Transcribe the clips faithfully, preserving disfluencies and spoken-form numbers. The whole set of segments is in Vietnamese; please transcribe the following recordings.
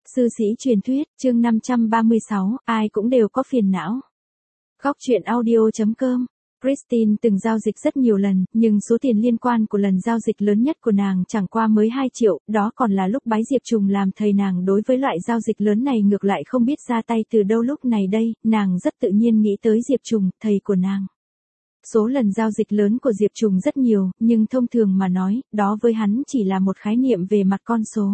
Sư sĩ truyền thuyết, chương năm trăm ba mươi sáu, ai cũng đều có phiền não. Góc truyện audio.com. Christine từng giao dịch rất nhiều lần, nhưng số tiền liên quan của lần giao dịch lớn nhất của nàng chẳng qua mới hai triệu, đó còn là lúc bái Diệp Trùng làm thầy nàng. Đối với loại giao dịch lớn này ngược lại không biết ra tay từ đâu. Lúc này đây, nàng rất tự nhiên nghĩ tới Diệp Trùng, thầy của nàng. Số lần giao dịch lớn của Diệp Trùng rất nhiều, nhưng thông thường mà nói, đó với hắn chỉ là một khái niệm về mặt con số.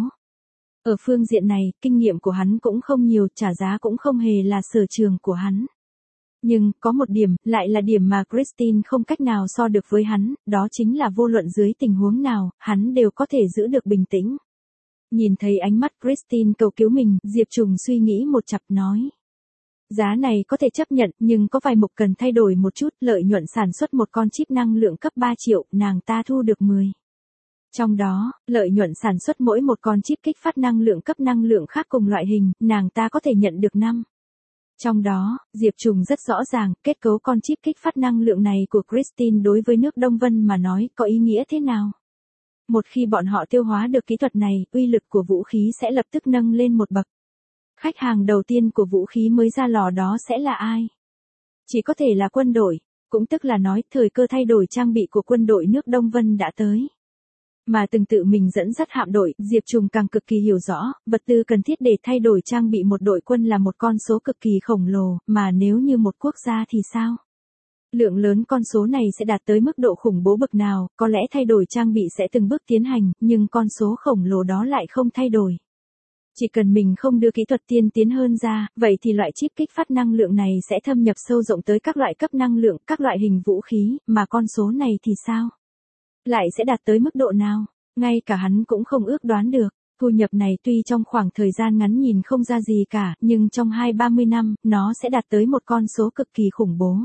Ở phương diện này, kinh nghiệm của hắn cũng không nhiều, trả giá cũng không hề là sở trường của hắn. Nhưng, có một điểm, lại là điểm mà Christine không cách nào so được với hắn, đó chính là vô luận dưới tình huống nào, hắn đều có thể giữ được bình tĩnh. Nhìn thấy ánh mắt Christine cầu cứu mình, Diệp Trùng suy nghĩ một chặp nói. Giá này có thể chấp nhận, nhưng có vài mục cần thay đổi một chút, lợi nhuận sản xuất một con chip năng lượng cấp ba triệu, nàng ta thu được mười. Trong đó, lợi nhuận sản xuất mỗi một con chip kích phát năng lượng cấp năng lượng khác cùng loại hình, nàng ta có thể nhận được năm. Trong đó, Diệp Trùng rất rõ ràng, kết cấu con chip kích phát năng lượng này của Christine đối với nước Đông Vân mà nói có ý nghĩa thế nào. Một khi bọn họ tiêu hóa được kỹ thuật này, uy lực của vũ khí sẽ lập tức nâng lên một bậc. Khách hàng đầu tiên của vũ khí mới ra lò đó sẽ là ai? Chỉ có thể là quân đội, cũng tức là nói thời cơ thay đổi trang bị của quân đội nước Đông Vân đã tới. Mà từng tự mình dẫn dắt hạm đội, Diệp Trùng càng cực kỳ hiểu rõ, vật tư cần thiết để thay đổi trang bị một đội quân là một con số cực kỳ khổng lồ, mà nếu như một quốc gia thì sao? Lượng lớn con số này sẽ đạt tới mức độ khủng bố bậc nào, có lẽ thay đổi trang bị sẽ từng bước tiến hành, nhưng con số khổng lồ đó lại không thay đổi. Chỉ cần mình không đưa kỹ thuật tiên tiến hơn ra, vậy thì loại chip kích phát năng lượng này sẽ thâm nhập sâu rộng tới các loại cấp năng lượng, các loại hình vũ khí, mà con số này thì sao? Lại sẽ đạt tới mức độ nào? Ngay cả hắn cũng không ước đoán được. Thu nhập này tuy trong khoảng thời gian ngắn nhìn không ra gì cả, nhưng trong hai ba mươi năm, nó sẽ đạt tới một con số cực kỳ khủng bố.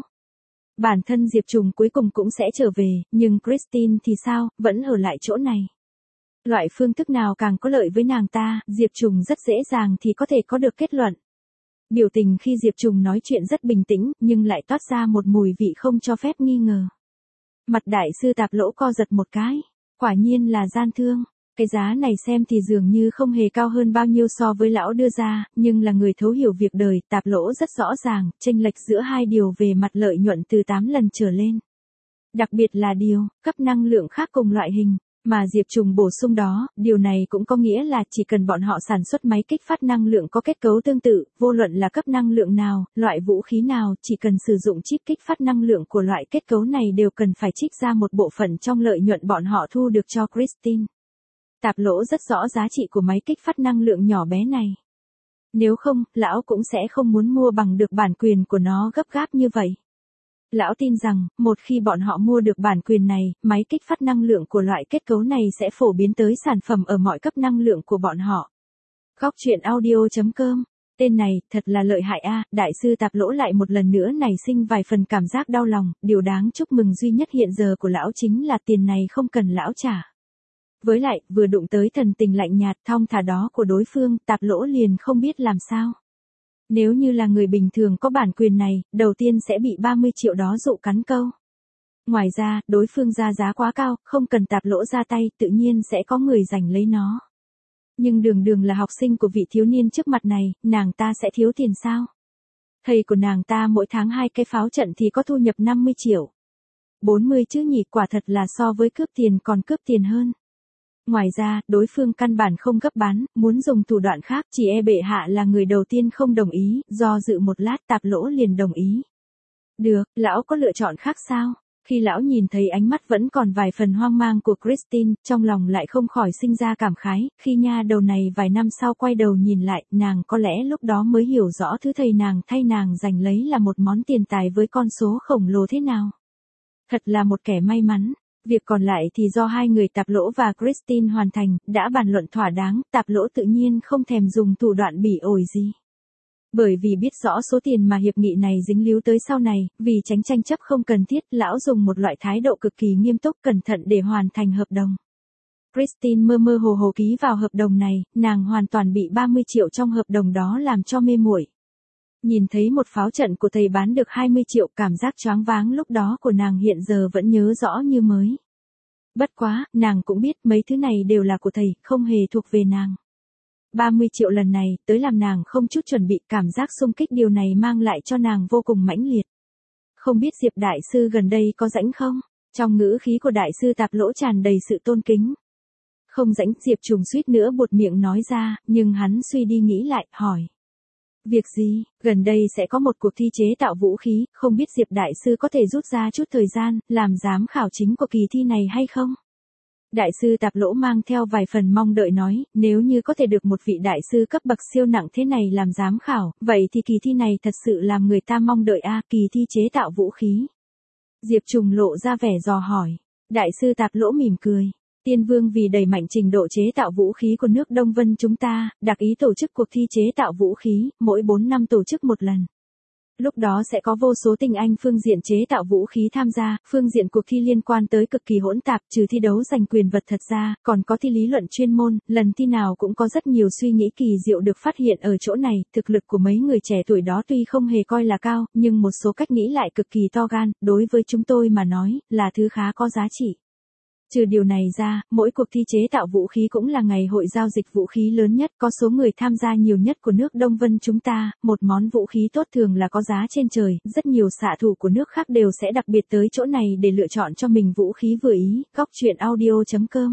Bản thân Diệp Trùng cuối cùng cũng sẽ trở về, nhưng Christine thì sao, vẫn ở lại chỗ này. Loại phương thức nào càng có lợi với nàng ta, Diệp Trùng rất dễ dàng thì có thể có được kết luận. Biểu tình khi Diệp Trùng nói chuyện rất bình tĩnh, nhưng lại toát ra một mùi vị không cho phép nghi ngờ. Mặt đại sư Tạp Lỗ co giật một cái, quả nhiên là gian thương, cái giá này xem thì dường như không hề cao hơn bao nhiêu so với lão đưa ra, nhưng là người thấu hiểu việc đời, Tạp Lỗ rất rõ ràng, chênh lệch giữa hai điều về mặt lợi nhuận từ tám lần trở lên. Đặc biệt là điều, cấp năng lượng khác cùng loại hình. Mà Diệp Trùng bổ sung đó, điều này cũng có nghĩa là chỉ cần bọn họ sản xuất máy kích phát năng lượng có kết cấu tương tự, vô luận là cấp năng lượng nào, loại vũ khí nào, chỉ cần sử dụng chip kích phát năng lượng của loại kết cấu này đều cần phải trích ra một bộ phận trong lợi nhuận bọn họ thu được cho Christine. Tạp Lỗ rất rõ giá trị của máy kích phát năng lượng nhỏ bé này. Nếu không, lão cũng sẽ không muốn mua bằng được bản quyền của nó gấp gáp như vậy. Lão tin rằng, một khi bọn họ mua được bản quyền này, máy kích phát năng lượng của loại kết cấu này sẽ phổ biến tới sản phẩm ở mọi cấp năng lượng của bọn họ. Góc truyện audio.com. Tên này, thật là lợi hại a. Đại sư Tạp Lỗ lại một lần nữa nảy sinh vài phần cảm giác đau lòng, điều đáng chúc mừng duy nhất hiện giờ của lão chính là tiền này không cần lão trả. Với lại, vừa đụng tới thần tình lạnh nhạt thong thả đó của đối phương, Tạp Lỗ liền không biết làm sao. Nếu như là người bình thường có bản quyền này, đầu tiên sẽ bị ba mươi triệu đó dụ cắn câu. Ngoài ra, đối phương ra giá quá cao, không cần Tạp Lỗ ra tay, tự nhiên sẽ có người giành lấy nó. Nhưng đường đường là học sinh của vị thiếu niên trước mặt này, nàng ta sẽ thiếu tiền sao? Thầy của nàng ta mỗi tháng hai cái pháo trận thì có thu nhập năm mươi triệu. bốn mươi chứ nhỉ, quả thật là so với cướp tiền còn cướp tiền hơn. Ngoài ra, đối phương căn bản không gấp bán, muốn dùng thủ đoạn khác, chỉ e bệ hạ là người đầu tiên không đồng ý, do dự một lát Tạp Lỗ liền đồng ý. Được, lão có lựa chọn khác sao? Khi lão nhìn thấy ánh mắt vẫn còn vài phần hoang mang của Christine, trong lòng lại không khỏi sinh ra cảm khái, khi nha đầu này vài năm sau quay đầu nhìn lại, nàng có lẽ lúc đó mới hiểu rõ thứ thầy nàng thay nàng giành lấy là một món tiền tài với con số khổng lồ thế nào. Thật là một kẻ may mắn. Việc còn lại thì do hai người Tạp Lỗ và Christine hoàn thành, đã bàn luận thỏa đáng, Tạp Lỗ tự nhiên không thèm dùng thủ đoạn bỉ ổi gì. Bởi vì biết rõ số tiền mà hiệp nghị này dính líu tới sau này, vì tránh tranh chấp không cần thiết, lão dùng một loại thái độ cực kỳ nghiêm túc cẩn thận để hoàn thành hợp đồng. Christine mơ mơ hồ hồ ký vào hợp đồng này, nàng hoàn toàn bị ba mươi triệu trong hợp đồng đó làm cho mê muội. Nhìn thấy một pháo trận của thầy bán được hai mươi triệu, cảm giác choáng váng lúc đó của nàng hiện giờ vẫn nhớ rõ như mới. Bất quá, nàng cũng biết mấy thứ này đều là của thầy, không hề thuộc về nàng. ba mươi triệu lần này, tới làm nàng không chút chuẩn bị, cảm giác xung kích điều này mang lại cho nàng vô cùng mãnh liệt. Không biết Diệp đại sư gần đây có rảnh không? Trong ngữ khí của đại sư Tạp Lỗ tràn đầy sự tôn kính. Không rảnh, Diệp Trùng suýt nữa buột miệng nói ra, nhưng hắn suy đi nghĩ lại, hỏi. Việc gì? Gần đây sẽ có một cuộc thi chế tạo vũ khí, không biết Diệp đại sư có thể rút ra chút thời gian, làm giám khảo chính của kỳ thi này hay không? Đại sư Tạp Lỗ mang theo vài phần mong đợi nói, nếu như có thể được một vị đại sư cấp bậc siêu nặng thế này làm giám khảo, vậy thì kỳ thi này thật sự làm người ta mong đợi a, kỳ thi chế tạo vũ khí. Diệp Trùng lộ ra vẻ dò hỏi. Đại sư Tạp Lỗ mỉm cười. Tiên Vương vì đẩy mạnh trình độ chế tạo vũ khí của nước Đông Vân chúng ta, đặc ý tổ chức cuộc thi chế tạo vũ khí, mỗi bốn năm tổ chức một lần. Lúc đó sẽ có vô số tinh anh phương diện chế tạo vũ khí tham gia, phương diện cuộc thi liên quan tới cực kỳ hỗn tạp, trừ thi đấu giành quyền vật thật ra, còn có thi lý luận chuyên môn, lần thi nào cũng có rất nhiều suy nghĩ kỳ diệu được phát hiện ở chỗ này, thực lực của mấy người trẻ tuổi đó tuy không hề coi là cao, nhưng một số cách nghĩ lại cực kỳ to gan, đối với chúng tôi mà nói, là thứ khá có giá trị. Trừ điều này ra, mỗi cuộc thi chế tạo vũ khí cũng là ngày hội giao dịch vũ khí lớn nhất, có số người tham gia nhiều nhất của nước Đông Vân chúng ta, một món vũ khí tốt thường là có giá trên trời, rất nhiều xạ thủ của nước khác đều sẽ đặc biệt tới chỗ này để lựa chọn cho mình vũ khí vừa ý, góc truyện audio chấm com.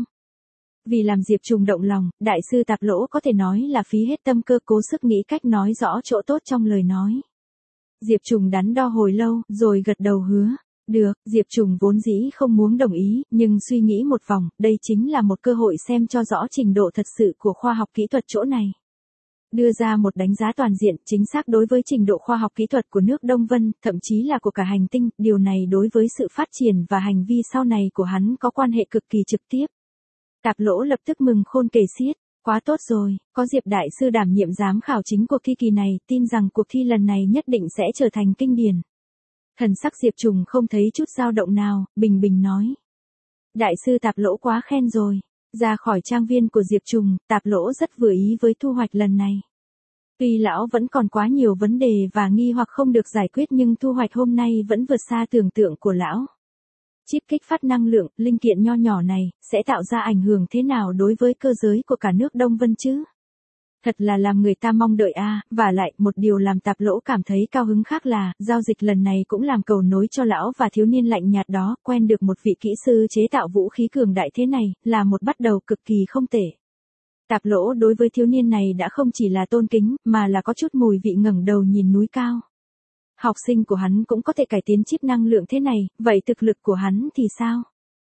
Vì làm Diệp Trùng động lòng, đại sư Tạp Lỗ có thể nói là phí hết tâm cơ cố sức nghĩ cách nói rõ chỗ tốt trong lời nói. Diệp Trùng đắn đo hồi lâu, rồi gật đầu hứa. Được, Diệp Trùng vốn dĩ không muốn đồng ý, nhưng suy nghĩ một vòng, đây chính là một cơ hội xem cho rõ trình độ thật sự của khoa học kỹ thuật chỗ này. Đưa ra một đánh giá toàn diện, chính xác đối với trình độ khoa học kỹ thuật của nước Đông Vân, thậm chí là của cả hành tinh, điều này đối với sự phát triển và hành vi sau này của hắn có quan hệ cực kỳ trực tiếp. Tạp Lỗ lập tức mừng khôn kể xiết, quá tốt rồi, có Diệp đại sư đảm nhiệm giám khảo chính cuộc thi kỳ này, tin rằng cuộc thi lần này nhất định sẽ trở thành kinh điển. Thần sắc Diệp Trùng không thấy chút dao động nào, bình bình nói. Đại sư Tạp Lỗ quá khen rồi. Ra khỏi trang viên của Diệp Trùng, Tạp Lỗ rất vừa ý với thu hoạch lần này. Tuy lão vẫn còn quá nhiều vấn đề và nghi hoặc không được giải quyết nhưng thu hoạch hôm nay vẫn vượt xa tưởng tượng của lão. Chip kích phát năng lượng, linh kiện nho nhỏ này, sẽ tạo ra ảnh hưởng thế nào đối với cơ giới của cả nước Đông Vân chứ? Thật là làm người ta mong đợi a, à, và lại, một điều làm Tạp Lỗ cảm thấy cao hứng khác là, giao dịch lần này cũng làm cầu nối cho lão và thiếu niên lạnh nhạt đó, quen được một vị kỹ sư chế tạo vũ khí cường đại thế này, là một bắt đầu cực kỳ không tệ. Tạp Lỗ đối với thiếu niên này đã không chỉ là tôn kính, mà là có chút mùi vị ngẩng đầu nhìn núi cao. Học sinh của hắn cũng có thể cải tiến chip năng lượng thế này, vậy thực lực của hắn thì sao?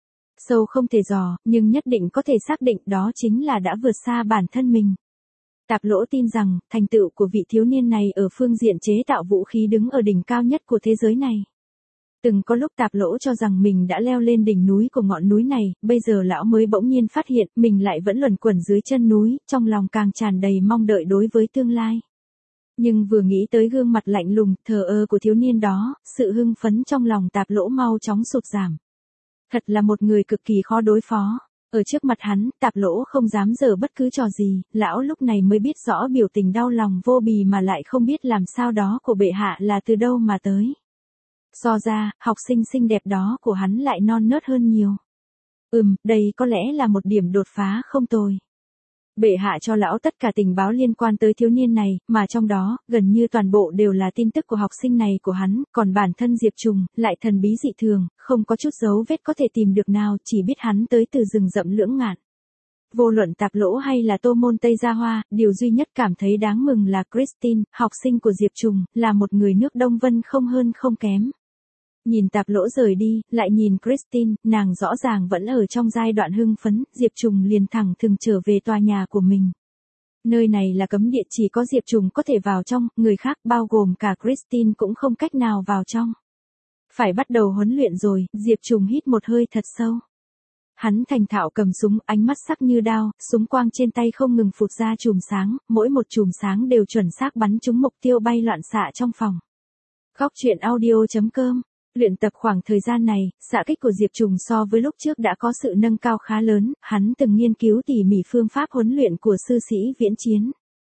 Sâu không thể dò, nhưng nhất định có thể xác định đó chính là đã vượt xa bản thân mình. Tạp Lỗ tin rằng, thành tựu của vị thiếu niên này ở phương diện chế tạo vũ khí đứng ở đỉnh cao nhất của thế giới này. Từng có lúc Tạp Lỗ cho rằng mình đã leo lên đỉnh núi của ngọn núi này, bây giờ lão mới bỗng nhiên phát hiện mình lại vẫn luẩn quẩn dưới chân núi, trong lòng càng tràn đầy mong đợi đối với tương lai. Nhưng vừa nghĩ tới gương mặt lạnh lùng, thờ ơ của thiếu niên đó, sự hưng phấn trong lòng Tạp Lỗ mau chóng sụt giảm. Thật là một người cực kỳ khó đối phó. Ở trước mặt hắn, Tạp Lỗ không dám giở bất cứ trò gì, lão lúc này mới biết rõ biểu tình đau lòng vô bì mà lại không biết làm sao đó của bệ hạ là từ đâu mà tới. So ra, học sinh xinh đẹp đó của hắn lại non nớt hơn nhiều. Ừm, đây có lẽ là một điểm đột phá không tồi. Bệ hạ cho lão tất cả tình báo liên quan tới thiếu niên này, mà trong đó, gần như toàn bộ đều là tin tức của học sinh này của hắn, còn bản thân Diệp Trùng, lại thần bí dị thường, không có chút dấu vết có thể tìm được nào, chỉ biết hắn tới từ rừng rậm Lưỡng Ngạn. Vô luận Tạp Lỗ hay là Tô Môn Tây Gia Hoa, điều duy nhất cảm thấy đáng mừng là Christine, học sinh của Diệp Trùng, là một người nước Đông Vân không hơn không kém. Nhìn Tạp Lỗ rời đi, lại nhìn Christine, nàng rõ ràng vẫn ở trong giai đoạn hưng phấn, Diệp Trùng liền thẳng thừng trở về tòa nhà của mình. Nơi này là cấm địa, chỉ có Diệp Trùng có thể vào trong, người khác bao gồm cả Christine cũng không cách nào vào trong. Phải bắt đầu huấn luyện rồi, Diệp Trùng hít một hơi thật sâu. Hắn thành thạo cầm súng, ánh mắt sắc như đao, súng quang trên tay không ngừng phụt ra chùm sáng, mỗi một chùm sáng đều chuẩn xác bắn trúng mục tiêu bay loạn xạ trong phòng. Góc truyện audio chấm com. Luyện tập khoảng thời gian này, xạ kích của Diệp Trùng so với lúc trước đã có sự nâng cao khá lớn, hắn từng nghiên cứu tỉ mỉ phương pháp huấn luyện của sư sĩ viễn chiến.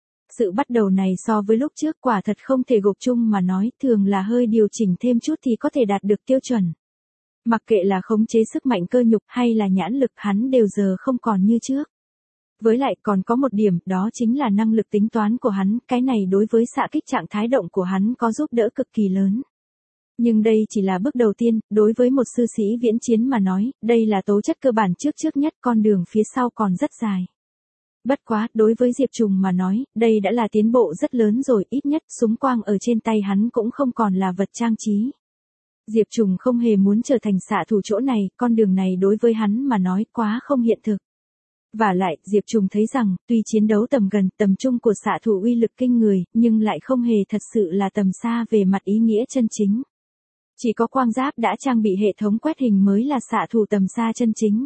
Sự bắt đầu này so với lúc trước quả thật không thể gộp chung mà nói, thường là hơi điều chỉnh thêm chút thì có thể đạt được tiêu chuẩn. Mặc kệ là khống chế sức mạnh cơ nhục hay là nhãn lực, hắn đều giờ không còn như trước. Với lại còn có một điểm, đó chính là năng lực tính toán của hắn, cái này đối với xạ kích trạng thái động của hắn có giúp đỡ cực kỳ lớn. Nhưng đây chỉ là bước đầu tiên, đối với một sư sĩ viễn chiến mà nói, đây là tố chất cơ bản trước trước nhất, con đường phía sau còn rất dài. Bất quá, đối với Diệp Trùng mà nói, đây đã là tiến bộ rất lớn rồi, ít nhất súng quang ở trên tay hắn cũng không còn là vật trang trí. Diệp Trùng không hề muốn trở thành xạ thủ chỗ này, con đường này đối với hắn mà nói quá không hiện thực. Và lại, Diệp Trùng thấy rằng, tuy chiến đấu tầm gần, tầm trung của xạ thủ uy lực kinh người, nhưng lại không hề thật sự là tầm xa về mặt ý nghĩa chân chính. Chỉ có quang giáp đã trang bị hệ thống quét hình mới là xạ thủ tầm xa chân chính.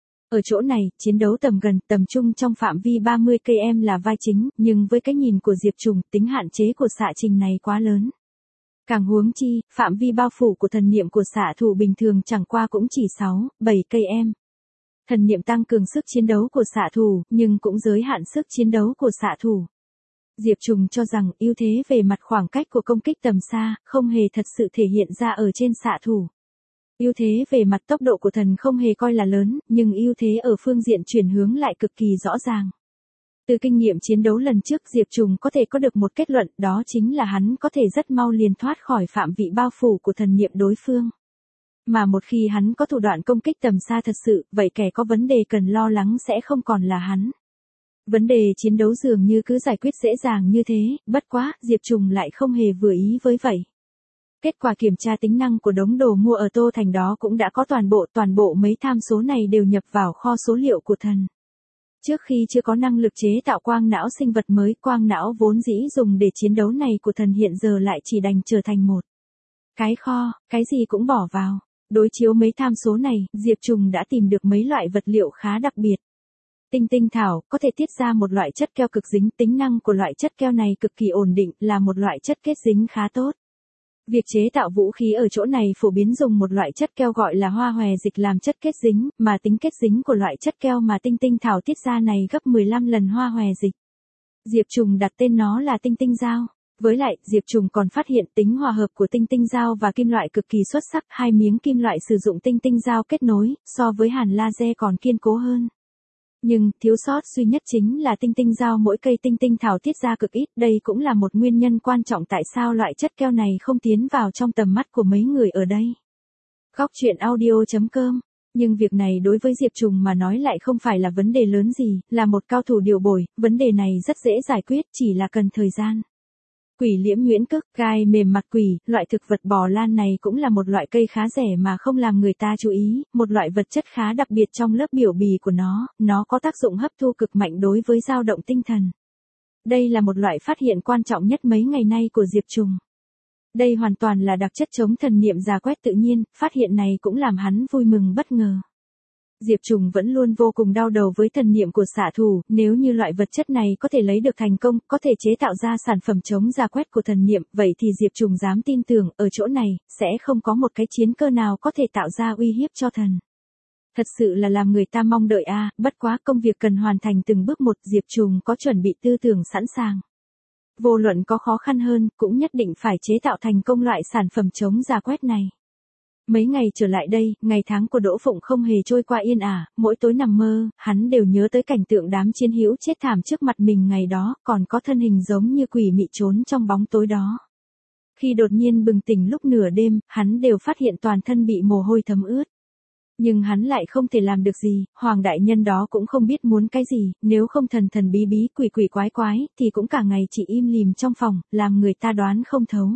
Ở chỗ này, chiến đấu tầm gần, tầm trung trong phạm vi ba mươi ki lô mét là vai chính, nhưng với cái nhìn của Diệp Trùng, tính hạn chế của xạ trình này quá lớn. Càng huống chi, phạm vi bao phủ của thần niệm của xạ thủ bình thường chẳng qua cũng chỉ sáu, bảy ki lô mét. Thần niệm tăng cường sức chiến đấu của xạ thủ, nhưng cũng giới hạn sức chiến đấu của xạ thủ. Diệp Trùng cho rằng ưu thế về mặt khoảng cách của công kích tầm xa, không hề thật sự thể hiện ra ở trên xạ thủ. Ưu thế về mặt tốc độ của thần không hề coi là lớn, nhưng ưu thế ở phương diện chuyển hướng lại cực kỳ rõ ràng. Từ kinh nghiệm chiến đấu lần trước Diệp Trùng có thể có được một kết luận, đó chính là hắn có thể rất mau liền thoát khỏi phạm vị bao phủ của thần niệm đối phương. Mà một khi hắn có thủ đoạn công kích tầm xa thật sự, vậy kẻ có vấn đề cần lo lắng sẽ không còn là hắn. Vấn đề chiến đấu dường như cứ giải quyết dễ dàng như thế, bất quá, Diệp Trùng lại không hề vừa ý với vậy. Kết quả kiểm tra tính năng của đống đồ mua ở Tô Thành đó cũng đã có toàn bộ, toàn bộ mấy tham số này đều nhập vào kho số liệu của thần. Trước khi chưa có năng lực chế tạo quang não sinh vật mới, quang não vốn dĩ dùng để chiến đấu này của thần hiện giờ lại chỉ đành trở thành một cái kho, cái gì cũng bỏ vào. Đối chiếu mấy tham số này, Diệp Trùng đã tìm được mấy loại vật liệu khá đặc biệt. Tinh tinh thảo, có thể tiết ra một loại chất keo cực dính, tính năng của loại chất keo này cực kỳ ổn định, là một loại chất kết dính khá tốt. Việc chế tạo vũ khí ở chỗ này phổ biến dùng một loại chất keo gọi là hoa hòe dịch làm chất kết dính, mà tính kết dính của loại chất keo mà tinh tinh thảo tiết ra này gấp mười lăm lần hoa hòe dịch. Diệp Trùng đặt tên nó là tinh tinh dao. Với lại, Diệp Trùng còn phát hiện tính hòa hợp của tinh tinh dao và kim loại cực kỳ xuất sắc, hai miếng kim loại sử dụng tinh tinh dao kết nối, so với hàn laser còn kiên cố hơn. Nhưng, thiếu sót duy nhất chính là tinh tinh dao mỗi cây tinh tinh thảo tiết ra cực ít, đây cũng là một nguyên nhân quan trọng tại sao loại chất keo này không tiến vào trong tầm mắt của mấy người ở đây. Góc truyện audio chấm com. Nhưng việc này đối với Diệp Trùng mà nói lại không phải là vấn đề lớn gì, là một cao thủ điều bồi, vấn đề này rất dễ giải quyết, chỉ là cần thời gian. Quỷ liễm nhuyễn cức, gai mềm mặt quỷ, loại thực vật bò lan này cũng là một loại cây khá rẻ mà không làm người ta chú ý, một loại vật chất khá đặc biệt trong lớp biểu bì của nó, nó có tác dụng hấp thu cực mạnh đối với dao động tinh thần. Đây là một loại phát hiện quan trọng nhất mấy ngày nay của Diệp Trùng. Đây hoàn toàn là đặc chất chống thần niệm rà quét tự nhiên, phát hiện này cũng làm hắn vui mừng bất ngờ. Diệp Trùng vẫn luôn vô cùng đau đầu với thần niệm của xạ thủ, nếu như loại vật chất này có thể lấy được thành công, có thể chế tạo ra sản phẩm chống rà quét của thần niệm, vậy thì Diệp Trùng dám tin tưởng, ở chỗ này, sẽ không có một cái chiến cơ nào có thể tạo ra uy hiếp cho thần. Thật sự là làm người ta mong đợi a, à, bất quá công việc cần hoàn thành từng bước một, Diệp Trùng có chuẩn bị tư tưởng sẵn sàng. Vô luận có khó khăn hơn, cũng nhất định phải chế tạo thành công loại sản phẩm chống rà quét này. Mấy ngày trở lại đây, ngày tháng của Đỗ Phụng không hề trôi qua yên ả, mỗi tối nằm mơ, hắn đều nhớ tới cảnh tượng đám chiến hữu chết thảm trước mặt mình ngày đó, còn có thân hình giống như quỷ mị trốn trong bóng tối đó. Khi đột nhiên bừng tỉnh lúc nửa đêm, hắn đều phát hiện toàn thân bị mồ hôi thấm ướt. Nhưng hắn lại không thể làm được gì, Hoàng đại nhân đó cũng không biết muốn cái gì, nếu không thần thần bí bí quỷ quỷ quái quái, thì cũng cả ngày chỉ im lìm trong phòng, làm người ta đoán không thấu.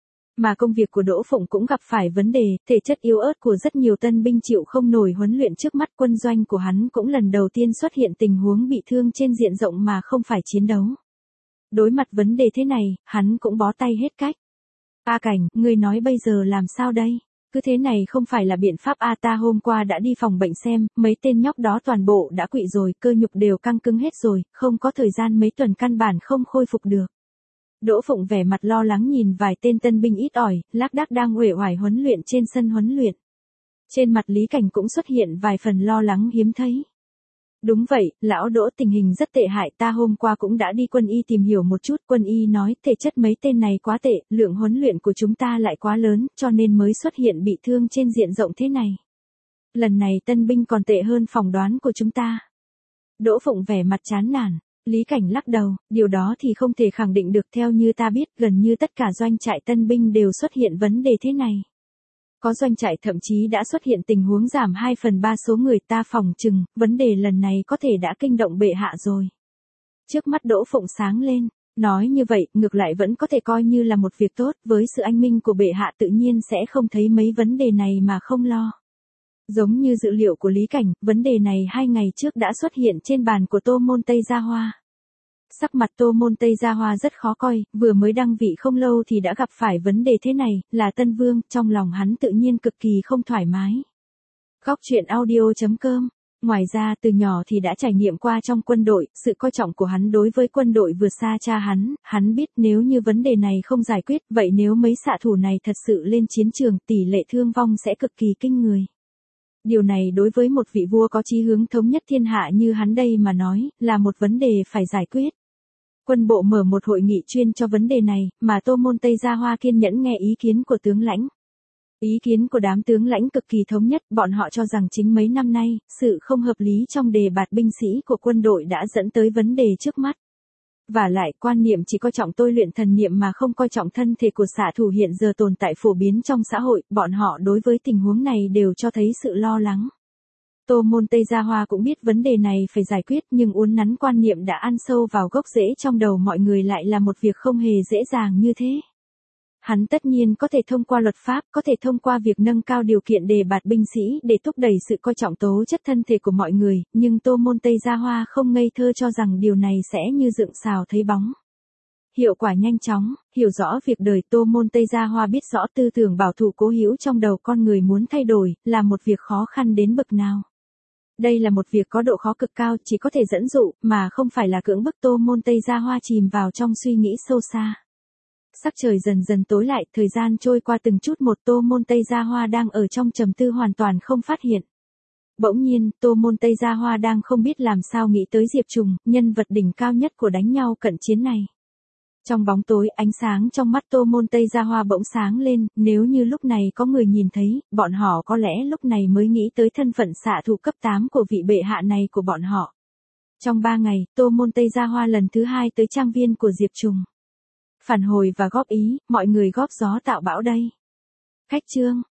Mà công việc của Đỗ Phụng cũng gặp phải vấn đề, thể chất yếu ớt của rất nhiều tân binh chịu không nổi huấn luyện trước mắt, quân doanh của hắn cũng lần đầu tiên xuất hiện tình huống bị thương trên diện rộng mà không phải chiến đấu. Đối mặt vấn đề thế này, hắn cũng bó tay hết cách. A Cảnh, ngươi nói bây giờ làm sao đây? Cứ thế này không phải là biện pháp a, ta hôm qua đã đi phòng bệnh xem, mấy tên nhóc đó toàn bộ đã quỵ rồi, cơ nhục đều căng cứng hết rồi, không có thời gian mấy tuần căn bản không khôi phục được. Đỗ Phụng vẻ mặt lo lắng nhìn vài tên tân binh ít ỏi, lác đác đang uể oải huấn luyện trên sân huấn luyện. Trên mặt Lý Cảnh cũng xuất hiện vài phần lo lắng hiếm thấy. Đúng vậy, lão Đỗ, tình hình rất tệ hại, ta hôm qua cũng đã đi quân y tìm hiểu một chút, quân y nói thể chất mấy tên này quá tệ, lượng huấn luyện của chúng ta lại quá lớn, cho nên mới xuất hiện bị thương trên diện rộng thế này. Lần này tân binh còn tệ hơn phỏng đoán của chúng ta. Đỗ Phụng vẻ mặt chán nản. Lý Cảnh lắc đầu, điều đó thì không thể khẳng định được, theo như ta biết gần như tất cả doanh trại tân binh đều xuất hiện vấn đề thế này. Có doanh trại thậm chí đã xuất hiện tình huống giảm hai phần ba số người, ta phỏng chừng, vấn đề lần này có thể đã kinh động bệ hạ rồi. Trước mắt Đỗ Phụng sáng lên, nói như vậy, ngược lại vẫn có thể coi như là một việc tốt, với sự anh minh của bệ hạ tự nhiên sẽ không thấy mấy vấn đề này mà không lo. Giống như dự liệu của Lý Cảnh, vấn đề này hai ngày trước đã xuất hiện trên bàn của Tô Môn Tây Gia Hoa. Sắc mặt Tô Môn Tây Gia Hoa rất khó coi, vừa mới đăng vị không lâu thì đã gặp phải vấn đề thế này, là Tân Vương, trong lòng hắn tự nhiên cực kỳ không thoải mái. Góc truyện audio chấm com. Ngoài ra từ nhỏ thì đã trải nghiệm qua trong quân đội, sự coi trọng của hắn đối với quân đội vượt xa cha hắn, hắn biết nếu như vấn đề này không giải quyết, vậy nếu mấy xạ thủ này thật sự lên chiến trường, tỷ lệ thương vong sẽ cực kỳ kinh người. Điều này đối với một vị vua có chí hướng thống nhất thiên hạ như hắn đây mà nói, là một vấn đề phải giải quyết. Quân bộ mở một hội nghị chuyên cho vấn đề này, mà Tô Môn Tây Gia Hoa kiên nhẫn nghe ý kiến của tướng lãnh. Ý kiến của đám tướng lãnh cực kỳ thống nhất, bọn họ cho rằng chính mấy năm nay, sự không hợp lý trong đề bạt binh sĩ của quân đội đã dẫn tới vấn đề trước mắt. Và lại, quan niệm chỉ coi trọng tôi luyện thần niệm mà không coi trọng thân thể của xạ thủ hiện giờ tồn tại phổ biến trong xã hội, bọn họ đối với tình huống này đều cho thấy sự lo lắng. Tô Môn Tây Gia Hoa cũng biết vấn đề này phải giải quyết, nhưng uốn nắn quan niệm đã ăn sâu vào gốc rễ trong đầu mọi người lại là một việc không hề dễ dàng như thế. Hắn tất nhiên có thể thông qua luật pháp, có thể thông qua việc nâng cao điều kiện đề bạt binh sĩ để thúc đẩy sự coi trọng tố chất thân thể của mọi người, nhưng Tô Môn Tây Gia Hoa không ngây thơ cho rằng điều này sẽ như dựng xào thấy bóng. Hiệu quả nhanh chóng, hiểu rõ việc đời, Tô Môn Tây Gia Hoa biết rõ tư tưởng bảo thủ cố hữu trong đầu con người muốn thay đổi, là một việc khó khăn đến bậc nào. Đây là một việc có độ khó cực cao, chỉ có thể dẫn dụ, mà không phải là cưỡng bức Tô Môn Tây Gia Hoa chìm vào trong suy nghĩ sâu xa. Sắc trời dần dần tối lại, thời gian trôi qua từng chút một, Tô Môn Tây Gia Hoa đang ở trong trầm tư hoàn toàn không phát hiện. Bỗng nhiên, Tô Môn Tây Gia Hoa đang không biết làm sao nghĩ tới Diệp Trùng, nhân vật đỉnh cao nhất của đánh nhau cận chiến này. Trong bóng tối, ánh sáng trong mắt Tô Môn Tây Gia Hoa bỗng sáng lên, nếu như lúc này có người nhìn thấy, bọn họ có lẽ lúc này mới nghĩ tới thân phận xạ thủ cấp tám của vị bệ hạ này của bọn họ. Trong ba ngày, Tô Môn Tây Gia Hoa lần thứ hai tới trang viên của Diệp Trùng. Phản hồi và góp ý, mọi người góp gió tạo bão đây. Khách chương.